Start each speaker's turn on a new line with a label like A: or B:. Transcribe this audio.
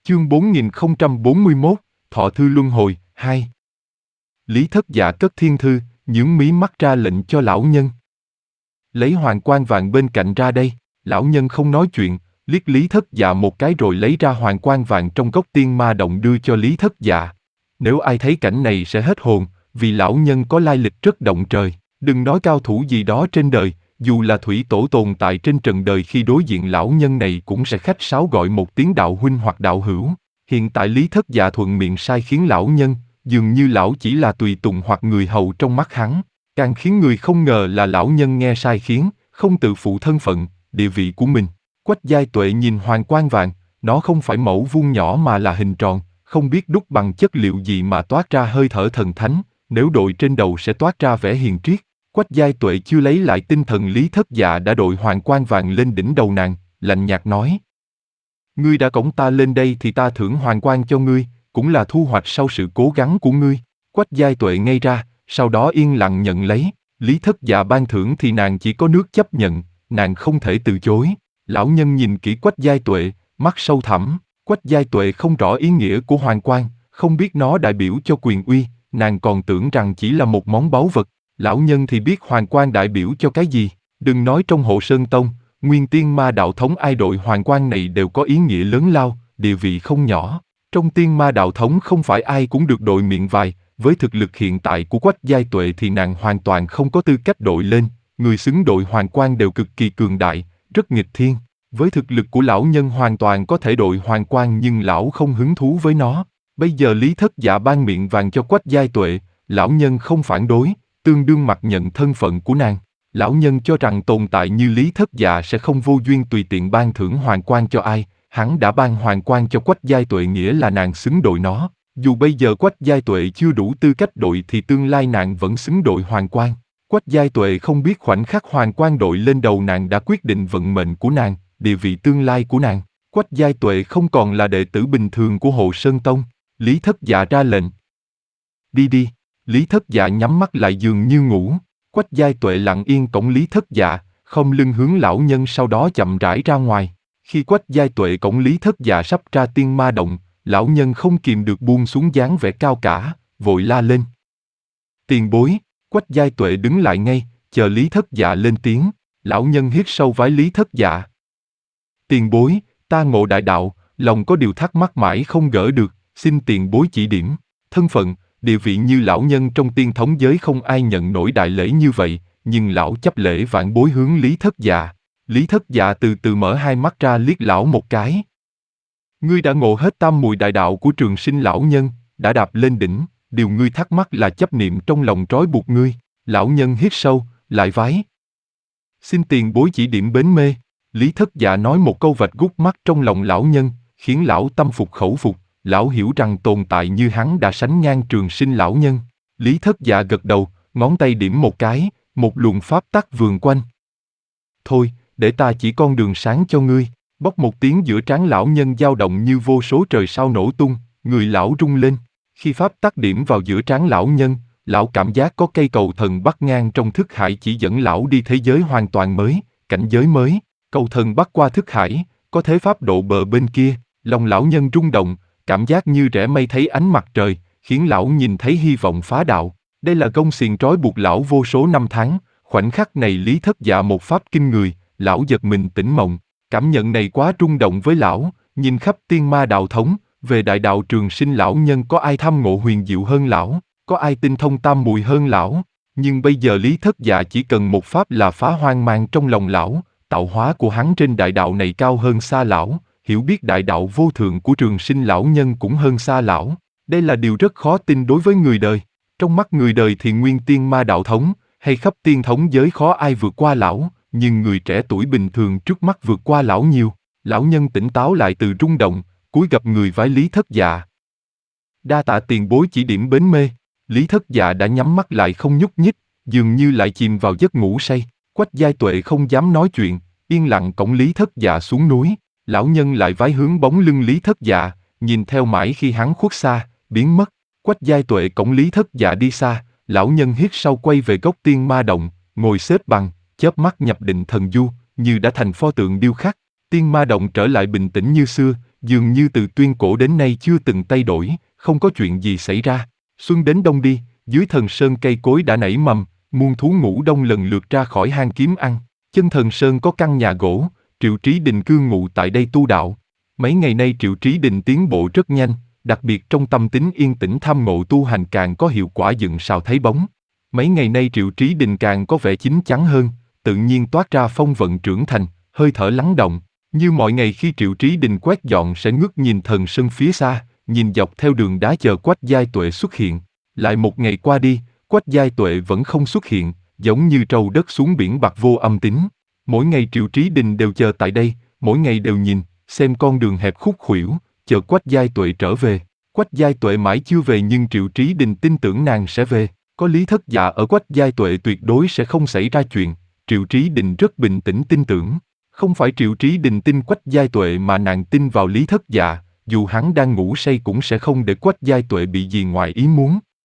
A: Chương 4041, Thọ Thư Luân Hồi, 2. Lý Thất Dạ cất thiên thư, nhướng mí mắt ra lệnh cho lão nhân. Lấy hoàng quan vàng bên cạnh ra đây. Lão nhân không nói chuyện, liếc Lý Thất Dạ một cái rồi lấy ra hoàng quan vàng trong gốc tiên ma động đưa cho Lý Thất Dạ. Nếu ai thấy cảnh này sẽ hết hồn, vì lão nhân có lai lịch rất động trời. Đừng nói cao thủ gì đó trên đời, dù là thủy tổ tồn tại trên trần đời khi đối diện lão nhân này cũng sẽ khách sáo gọi một tiếng đạo huynh hoặc đạo hữu. Hiện tại Lý Thất Dạ thuận miệng sai khiến lão nhân, dường như lão chỉ là tùy tùng hoặc người hầu trong mắt hắn. Càng khiến người không ngờ là lão nhân nghe sai khiến, không tự phụ thân phận, địa vị của mình. Quách Giai Tuệ nhìn hoàng quan vàng, nó không phải mẫu vuông nhỏ mà là hình tròn, không biết đúc bằng chất liệu gì mà toát ra hơi thở thần thánh, nếu đội trên đầu sẽ toát ra vẻ hiền triết. Quách Giai Tuệ chưa lấy lại tinh thần, Lý Thất Dạ đã đội hoàng quan vàng lên đỉnh đầu nàng, lạnh nhạt nói: Ngươi đã cõng ta lên đây thì ta thưởng hoàng quan cho ngươi, cũng là thu hoạch sau sự cố gắng của ngươi. Quách Giai Tuệ ngây ra, sau đó yên lặng nhận lấy. Lý Thất Dạ ban thưởng thì nàng chỉ có nước chấp nhận, nàng không thể từ chối. Lão nhân nhìn kỹ Quách Giai Tuệ, mắt sâu thẳm. Quách Giai Tuệ không rõ ý nghĩa của hoàng quan, không biết nó đại biểu cho quyền uy, nàng còn tưởng rằng chỉ là một món báu vật. Lão nhân thì biết hoàng quan đại biểu cho cái gì. Đừng nói trong Hộ Sơn Tông, Nguyên Tiên Ma Đạo Thống ai đội hoàng quan này đều có ý nghĩa lớn lao, địa vị không nhỏ. Trong Tiên Ma Đạo Thống không phải ai cũng được đội miệng vài, với thực lực hiện tại của Quách Giai Tuệ thì nàng hoàn toàn không có tư cách đội lên. Người xứng đội hoàng quan đều cực kỳ cường đại, rất nghịch thiên. Với thực lực của lão nhân hoàn toàn có thể đội hoàng quan, nhưng lão không hứng thú với nó. Bây giờ Lý Thất Dạ ban miệng vàng cho Quách Giai Tuệ, lão nhân không phản đối, tương đương mặc nhận thân phận của nàng. Lão nhân cho rằng tồn tại như Lý Thất Dạ sẽ không vô duyên tùy tiện ban thưởng hoàng quan cho ai. Hắn đã ban hoàng quan cho Quách Giai Tuệ nghĩa là nàng xứng đội nó. Dù bây giờ Quách Giai Tuệ chưa đủ tư cách đội thì tương lai nàng vẫn xứng đội hoàng quan. Quách Giai Tuệ không biết khoảnh khắc hoàng quan đội lên đầu nàng đã quyết định vận mệnh của nàng, địa vị tương lai của nàng. Quách Giai Tuệ không còn là đệ tử bình thường của Hộ Sơn Tông. Lý Thất Dạ ra lệnh: Đi đi. Lý Thất Dạ nhắm mắt lại dường như ngủ. Quách Giai Tuệ lặng yên cõng Lý Thất Dạ, không lưng hướng lão nhân, sau đó chậm rãi ra ngoài. Khi Quách Giai Tuệ cõng Lý Thất Dạ sắp ra tiên ma động, lão nhân không kìm được buông xuống dáng vẻ cao cả, vội la lên: Tiền bối! Quách Giai Tuệ đứng lại ngay, chờ Lý Thất Dạ lên tiếng. Lão nhân hít sâu vái Lý Thất Dạ: Tiền bối, ta ngộ đại đạo, lòng có điều thắc mắc mãi không gỡ được, xin tiền bối chỉ điểm. Thân phận, địa vị như lão nhân trong tiên thống giới không ai nhận nổi đại lễ như vậy, nhưng lão chấp lễ vạn bối hướng Lý Thất Dạ. Lý Thất Dạ từ từ mở hai mắt ra liếc lão một cái. Ngươi đã ngộ hết tam mùi đại đạo của Trường Sinh lão nhân, đã đạp lên đỉnh, điều ngươi thắc mắc là chấp niệm trong lòng trói buộc ngươi. Lão nhân hít sâu, lại vái: Xin tiền bối chỉ điểm bến mê. Lý Thất Dạ nói một câu vạch gút mắt trong lòng lão nhân, khiến lão tâm phục khẩu phục. Lão hiểu rằng tồn tại như hắn đã sánh ngang Trường Sinh lão nhân. Lý Thất Dạ gật đầu, ngón tay điểm một cái, một luồng pháp tắc vườn quanh. Thôi, để ta chỉ con đường sáng cho ngươi. Bốc một tiếng, giữa trán lão nhân dao động như vô số trời sao nổ tung, người lão rung lên. Khi pháp tắc điểm vào giữa trán lão nhân, lão cảm giác có cây cầu thần bắc ngang trong thức hải chỉ dẫn lão đi thế giới hoàn toàn mới, cảnh giới mới. Cầu thần bắc qua thức hải, có thế pháp độ bờ bên kia. Lòng lão nhân rung động, cảm giác như rẽ mây thấy ánh mặt trời, khiến lão nhìn thấy hy vọng phá đạo. Đây là gông xiềng trói buộc lão vô số năm tháng. Khoảnh khắc này Lý Thất Dạ một pháp kinh người, lão giật mình tỉnh mộng. Cảm nhận này quá rung động với lão. Nhìn khắp tiên ma đạo thống, về đại đạo Trường Sinh lão nhân có ai tham ngộ huyền diệu hơn lão, có ai tinh thông tam mùi hơn lão. Nhưng bây giờ Lý Thất Dạ chỉ cần một pháp là phá hoang mang trong lòng lão. Tạo hóa của hắn trên đại đạo này cao hơn xa lão, hiểu biết đại đạo vô thượng của Trường Sinh lão nhân cũng hơn xa lão. Đây là điều rất khó tin đối với người đời. Trong mắt người đời thì Nguyên Tiên Ma Đạo Thống hay khắp tiên thống giới khó ai vượt qua lão, nhưng người trẻ tuổi bình thường trước mắt vượt qua lão nhiều. Lão nhân tỉnh táo lại từ rung động, cúi gập người vái Lý Thất Dạ: Đa tạ tiền bối chỉ điểm bến mê. Lý Thất Dạ đã nhắm mắt lại không nhúc nhích, dường như lại chìm vào giấc ngủ say. Quách Giai Tuệ không dám nói chuyện, yên lặng cõng Lý Thất Dạ xuống núi. Lão nhân lại vái hướng bóng lưng Lý Thất Dạ, nhìn theo mãi khi hắn khuất xa, biến mất. Quách Giai Tuệ cõng Lý Thất Dạ đi xa, lão nhân hít sâu quay về gốc tiên ma động, ngồi xếp bằng, chớp mắt nhập định thần du, như đã thành pho tượng điêu khắc. Tiên ma động trở lại bình tĩnh như xưa, dường như từ tuyên cổ đến nay chưa từng thay đổi, không có chuyện gì xảy ra. Xuân đến đông đi, dưới Thần Sơn cây cối đã nảy mầm, muôn thú ngủ đông lần lượt ra khỏi hang kiếm ăn. Chân Thần Sơn có căn nhà gỗ, Triệu Trí Đình cư ngụ tại đây tu đạo. Mấy ngày nay Triệu Trí Đình tiến bộ rất nhanh, đặc biệt trong tâm tính yên tĩnh tham ngộ tu hành càng có hiệu quả dựng sào thấy bóng. Mấy ngày nay Triệu Trí Đình càng có vẻ chín chắn hơn, tự nhiên toát ra phong vận trưởng thành, hơi thở lắng động. Như mọi ngày khi Triệu Trí Đình quét dọn sẽ ngước nhìn Thần Sơn phía xa, nhìn dọc theo đường đá chờ Quách Giai Tuệ xuất hiện. Lại một ngày qua đi, Quách Giai Tuệ vẫn không xuất hiện, giống như trâu đất xuống biển bạc vô âm tín. Mỗi ngày Triệu Trí Đình đều chờ tại đây, mỗi ngày đều nhìn, xem con đường hẹp khúc khuỷu, chờ Quách Giai Tuệ trở về. Quách Giai Tuệ mãi chưa về nhưng Triệu Trí Đình tin tưởng nàng sẽ về. Có Lý Thất Dạ ở Quách Giai Tuệ tuyệt đối sẽ không xảy ra chuyện. Triệu Trí Đình rất bình tĩnh tin tưởng. Không phải Triệu Trí Đình tin Quách Giai Tuệ mà nàng tin vào Lý Thất Dạ, dù hắn đang ngủ say cũng sẽ không để Quách Giai Tuệ bị gì ngoài ý muốn.